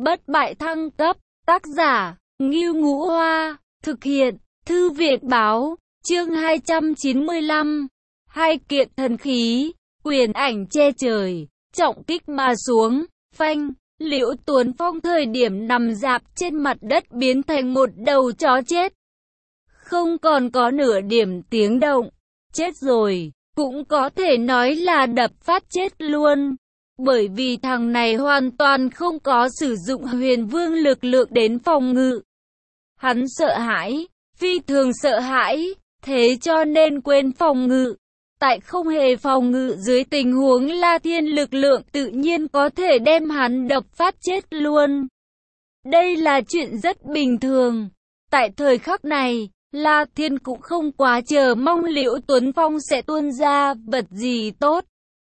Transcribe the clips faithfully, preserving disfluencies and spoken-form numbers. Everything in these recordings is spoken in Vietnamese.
bất bại thăng cấp, tác giả, Ngưu Ngũ Hoa, thực hiện, Thư viện Báo, chương hai trăm chín mươi lăm, hai kiện thần khí, quyền ảnh che trời, trọng kích mà xuống, phanh, Liễu Tuấn Phong thời điểm nằm rạp trên mặt đất biến thành một đầu chó chết. Không còn có nửa điểm tiếng động, chết rồi, cũng có thể nói là đập phát chết luôn. Bởi vì thằng này hoàn toàn không có sử dụng huyền vương lực lượng đến phòng ngự. Hắn sợ hãi, phi thường sợ hãi, thế cho nên quên phòng ngự. Tại không hề phòng ngự dưới tình huống La Thiên lực lượng tự nhiên có thể đem hắn đập phát chết luôn. Đây là chuyện rất bình thường. Tại thời khắc này, La Thiên cũng không quá chờ mong Liễu Tuấn Phong sẽ tuôn ra vật gì tốt.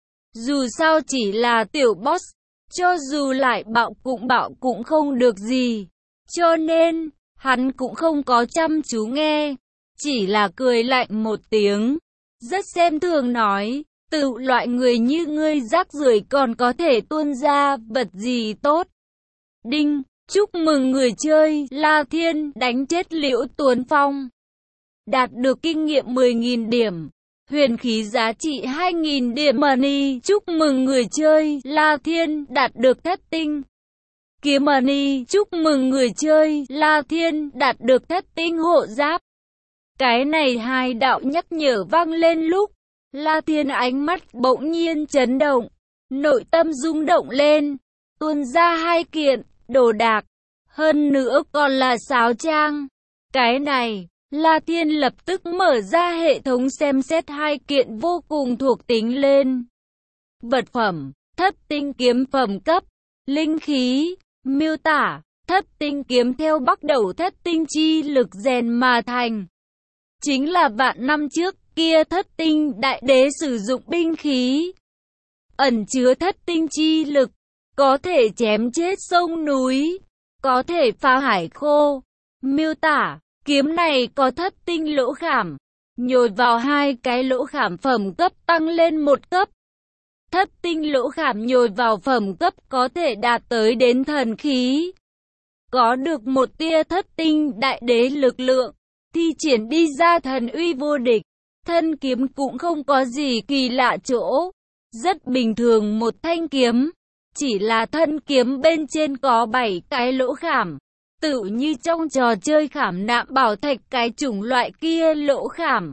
Dù sao chỉ là tiểu boss, cho dù lại bạo cũng bạo cũng không được gì. Cho nên, hắn cũng không có chăm chú nghe, chỉ là cười lạnh một tiếng. Rất xem thường nói, tự loại người như ngươi rác rưởi còn có thể tuôn ra vật gì tốt. Đinh, chúc mừng người chơi, La Thiên đánh chết Liễu Tuấn Phong. Đạt được kinh nghiệm mười nghìn điểm. Huyền khí giá trị hai nghìn điểm money. Chúc mừng người chơi, La Thiên đạt được thất tinh. Kiếm money. Chúc mừng người chơi, La Thiên đạt được thất tinh hộ giáp. Cái này hai đạo nhắc nhở vang lên lúc La Thiên ánh mắt bỗng nhiên chấn động, nội tâm rung động lên, tuôn ra hai kiện đồ đạc, hơn nữa còn là sáo trang. Cái này, La Thiên lập tức mở ra hệ thống xem xét hai kiện vô cùng thuộc tính lên. Vật phẩm, thất tinh kiếm phẩm cấp, linh khí, miêu tả, thất tinh kiếm theo bắt đầu thất tinh chi lực rèn mà thành. Chính là vạn năm trước kia thất tinh đại đế sử dụng binh khí. Ẩn chứa thất tinh chi lực, có thể chém chết sông núi, có thể phá hải khô. Miêu tả, kiếm này có thất tinh lỗ khảm, nhồi vào hai cái lỗ khảm phẩm cấp tăng lên một cấp. Thất tinh lỗ khảm nhồi vào phẩm cấp có thể đạt tới đến thần khí. Có được một tia thất tinh đại đế lực lượng, thi triển đi ra thần uy vô địch. Thân kiếm cũng không có gì kỳ lạ chỗ, rất bình thường một thanh kiếm, chỉ là thân kiếm bên trên có bảy cái lỗ khảm, tự như trong trò chơi khảm nạm bảo thạch cái chủng loại kia lỗ khảm.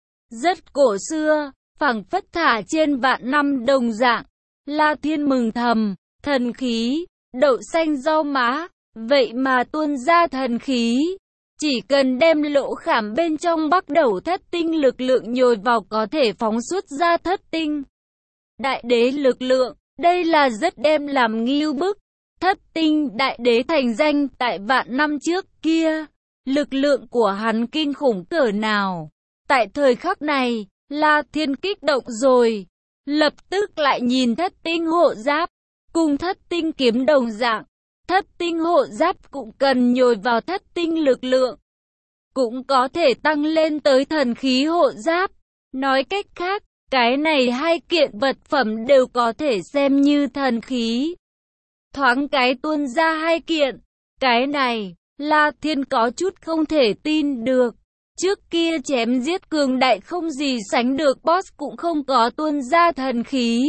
Rất cổ xưa, phảng phất thả trên vạn năm đồng dạng. La Thiên mừng thầm, thần khí, đậu xanh rau má, vậy mà tuôn ra thần khí. Chỉ cần đem lỗ khảm bên trong bắt đầu thất tinh lực lượng nhồi vào có thể phóng xuất ra thất tinh đại đế lực lượng, đây là rất đem làm ngưu bức. Thất tinh đại đế thành danh tại vạn năm trước kia, lực lượng của hắn kinh khủng cỡ nào. Tại thời khắc này, La Thiên kích động rồi, lập tức lại nhìn thất tinh hộ giáp, cùng thất tinh kiếm đồng dạng. Thất tinh hộ giáp cũng cần nhồi vào thất tinh lực lượng, cũng có thể tăng lên tới thần khí hộ giáp. Nói cách khác, cái này hai kiện vật phẩm đều có thể xem như thần khí. Thoáng cái tuôn ra hai kiện, cái này, La Thiên có chút không thể tin được. Trước kia chém giết cường đại không gì sánh được boss cũng không có tuôn ra thần khí.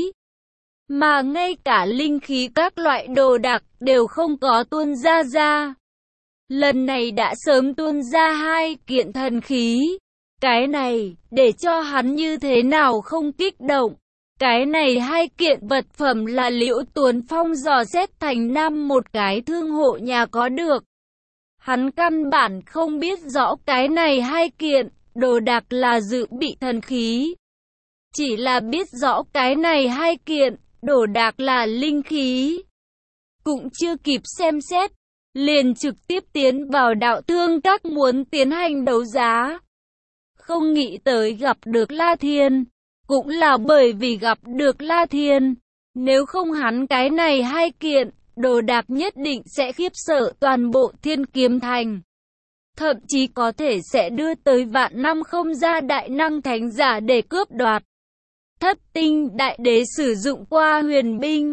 Mà ngay cả linh khí các loại đồ đạc đều không có tuôn ra ra. Lần này đã sớm tuôn ra hai kiện thần khí. Cái này, để cho hắn như thế nào không kích động. Cái này hai kiện vật phẩm là Liễu Tuấn Phong dò xét thành Nam một cái thương hộ nhà có được. Hắn căn bản không biết rõ cái này hai kiện đồ đạc là dự bị thần khí. Chỉ là biết rõ cái này hai kiện đồ đạc là linh khí. Cũng chưa kịp xem xét, liền trực tiếp tiến vào đạo thương các muốn tiến hành đấu giá. Không nghĩ tới gặp được La Thiên, cũng là bởi vì gặp được La Thiên. Nếu không hắn cái này hai kiện đồ đạc nhất định sẽ khiếp sợ toàn bộ Thiên Kiếm Thành. Thậm chí có thể sẽ đưa tới vạn năm không ra đại năng thánh giả để cướp đoạt. Thất tinh đại đế sử dụng qua huyền binh,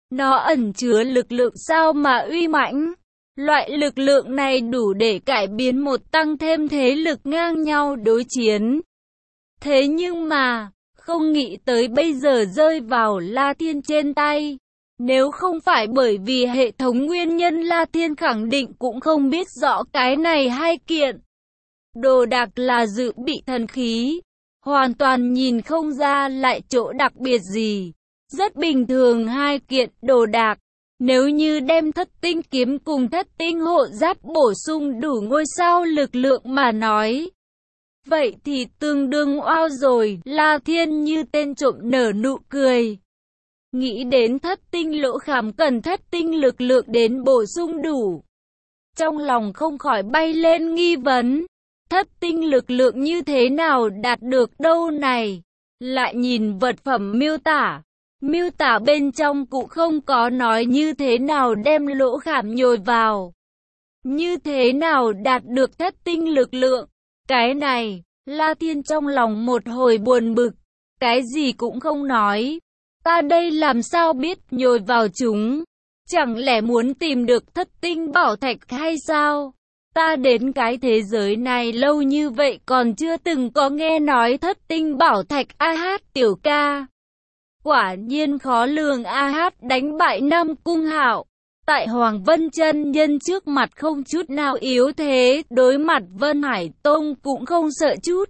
Nó ẩn chứa lực lượng sao mà uy mãnh. Loại lực lượng này đủ để cải biến một tăng thêm thế lực ngang nhau đối chiến. Thế nhưng mà, không nghĩ tới bây giờ rơi vào La Thiên trên tay. Nếu không phải bởi vì hệ thống nguyên nhân, La Thiên khẳng định cũng không biết rõ cái này hai kiện đồ đạc là dự bị thần khí. Hoàn toàn nhìn không ra lại chỗ đặc biệt gì. Rất bình thường hai kiện đồ đạc. Nếu như đem thất tinh kiếm cùng thất tinh hộ giáp bổ sung đủ ngôi sao lực lượng mà nói, vậy thì tương đương oao rồi. La Thiên như tên trộm nở nụ cười. Nghĩ đến thất tinh lỗ khảm cần thất tinh lực lượng đến bổ sung đủ. Trong lòng không khỏi bay lên nghi vấn. Thất tinh lực lượng như thế nào đạt được đâu này? Lại nhìn vật phẩm miêu tả. Miêu tả bên trong cũng không có nói như thế nào đem lỗ khảm nhồi vào. Như thế nào đạt được thất tinh lực lượng? Cái này, La Thiên trong lòng một hồi buồn bực. Cái gì cũng không nói. Ta đây làm sao biết nhồi vào chúng? Chẳng lẽ muốn tìm được thất tinh bảo thạch hay sao? Ta đến cái thế giới này lâu như vậy còn chưa từng có nghe nói thất tinh bảo thạch. A hát tiểu ca. Quả nhiên khó lường. A hát đánh bại Nam Cung Hạo. Tại Hoàng Vân chân nhân trước mặt không chút nào yếu thế, đối mặt Vân Hải Tông cũng không sợ chút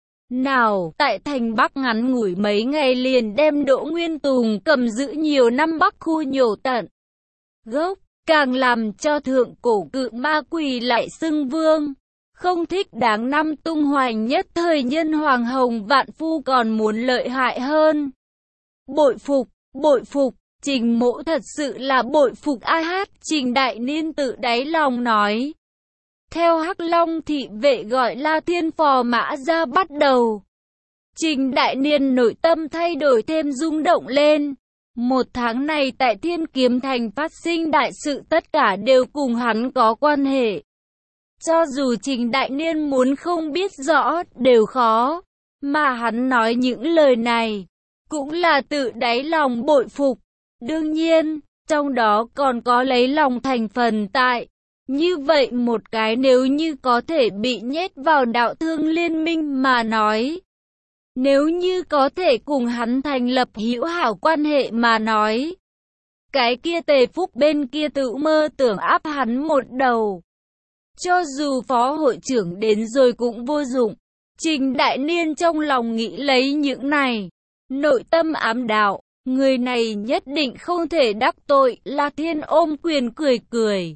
nào. Tại thành Bắc ngắn ngủi mấy ngày liền đem Đỗ Nguyên Tùng cầm giữ nhiều năm Bắc khu nhổ tận gốc, càng làm cho thượng cổ cự ma quỷ lại xưng vương. Không thích đáng năm tung hoành nhất thời nhân Hoàng Hồng Vạn Phu còn muốn lợi hại hơn. Bội phục, bội phục, Trình Mỗ thật sự là bội phục. A hát Trình Đại Niên tự đáy lòng nói. Theo Hắc Long thị vệ gọi La Thiên phò mã ra bắt đầu. Trình Đại Niên nội tâm thay đổi thêm rung động lên. Một tháng này tại Thiên Kiếm Thành phát sinh đại sự tất cả đều cùng hắn có quan hệ. Cho dù Trình Đại Niên muốn không biết rõ đều khó. Mà hắn nói những lời này cũng là tự đáy lòng bội phục. Đương nhiên, trong đó còn có lấy lòng thành phần tại. Như vậy một cái nếu như có thể bị nhét vào đạo thương liên minh mà nói. Nếu như có thể cùng hắn thành lập hữu hảo quan hệ mà nói. Cái kia Tề Phúc bên kia tự mơ tưởng áp hắn một đầu. Cho dù phó hội trưởng đến rồi cũng vô dụng. Trình Đại Niên trong lòng nghĩ lấy những này. Nội tâm ám đạo. Người này nhất định không thể đắc tội. La Thiên ôm quyền cười cười.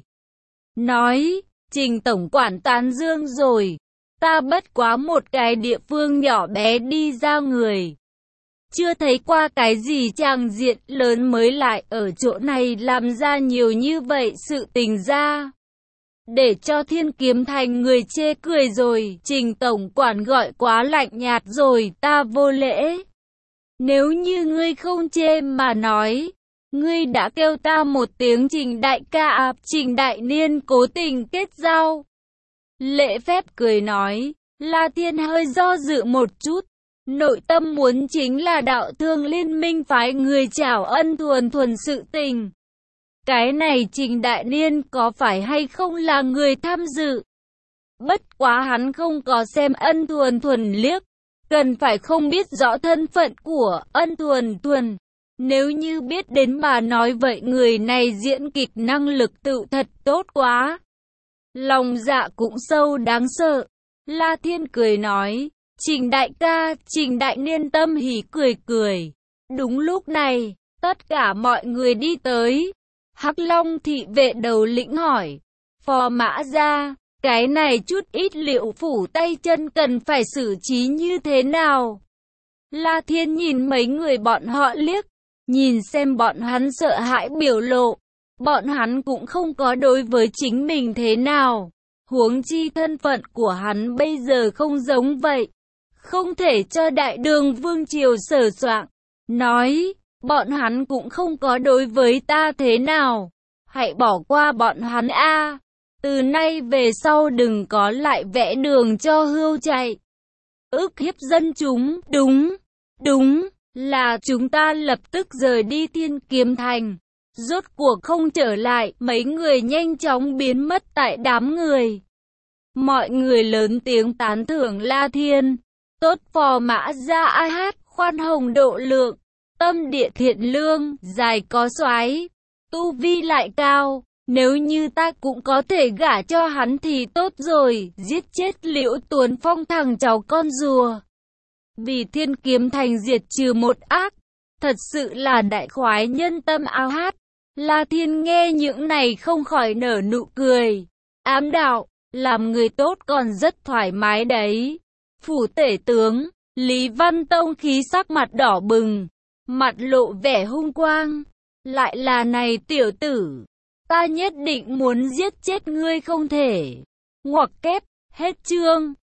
Nói, Trình tổng quản tán dương rồi. Ta bất quá một cái địa phương nhỏ bé đi ra người. Chưa thấy qua cái gì tràng diện lớn mới lại ở chỗ này làm ra nhiều như vậy sự tình ra. Để cho Thiên Kiếm Thành người chê cười rồi. Trình tổng quản gọi quá lạnh nhạt rồi, ta vô lễ. Nếu như ngươi không chê mà nói, ngươi đã kêu ta một tiếng Trình đại ca à. Trình Đại Niên cố tình kết giao. Lễ phép cười nói. La Thiên hơi do dự một chút. Nội tâm muốn chính là đạo thương liên minh phái người chảo ân thuần thuần sự tình. Cái này Trình Đại Niên có phải hay không là người tham dự? Bất quá hắn không có xem ân thuần thuần liếc. Cần phải không biết rõ thân phận của ân thuần thuần. Nếu như biết đến mà nói vậy người này diễn kịch năng lực tự thật tốt quá. Lòng dạ cũng sâu đáng sợ. La Thiên cười nói. Trình đại ca, Trình Đại Niên tâm hỉ cười cười. Đúng lúc này, tất cả mọi người đi tới. Hắc Long thị vệ đầu lĩnh hỏi. Phò mã ra, cái này chút ít liệu phủ tay chân cần phải xử trí như thế nào? La Thiên nhìn mấy người bọn họ liếc. Nhìn xem bọn hắn sợ hãi biểu lộ. Bọn hắn cũng không có đối với chính mình thế nào. Huống chi thân phận của hắn bây giờ không giống vậy. Không thể cho đại đường vương triều sở soạn. Nói, bọn hắn cũng không có đối với ta thế nào. Hãy bỏ qua bọn hắn a. Từ nay về sau đừng có lại vẽ đường cho hươu chạy. Ức hiếp dân chúng, đúng, đúng, là chúng ta lập tức rời đi Thiên Kiếm Thành. rốt cuộc không trở lại, mấy người nhanh chóng biến mất tại đám người. Mọi người lớn tiếng tán thưởng La Thiên, tốt phò mã ra ai hát, khoan hồng độ lượng, tâm địa thiện lương, dài có soái, tu vi lại cao. Nếu như ta cũng có thể gả cho hắn thì tốt rồi, giết chết Liễu Tuấn Phong thằng cháu con rùa. Vì Thiên Kiếm Thành diệt trừ một ác, thật sự là đại khoái nhân tâm ao hát. La Thiên nghe những này không khỏi nở nụ cười. Ám đạo, làm người tốt còn rất thoải mái đấy. Phủ tể tướng, Lý Văn Tông khí sắc mặt đỏ bừng, mặt lộ vẻ hung quang. Lại là này tiểu tử, ta nhất định muốn giết chết ngươi không thể. Ngoặc kép, hết chương.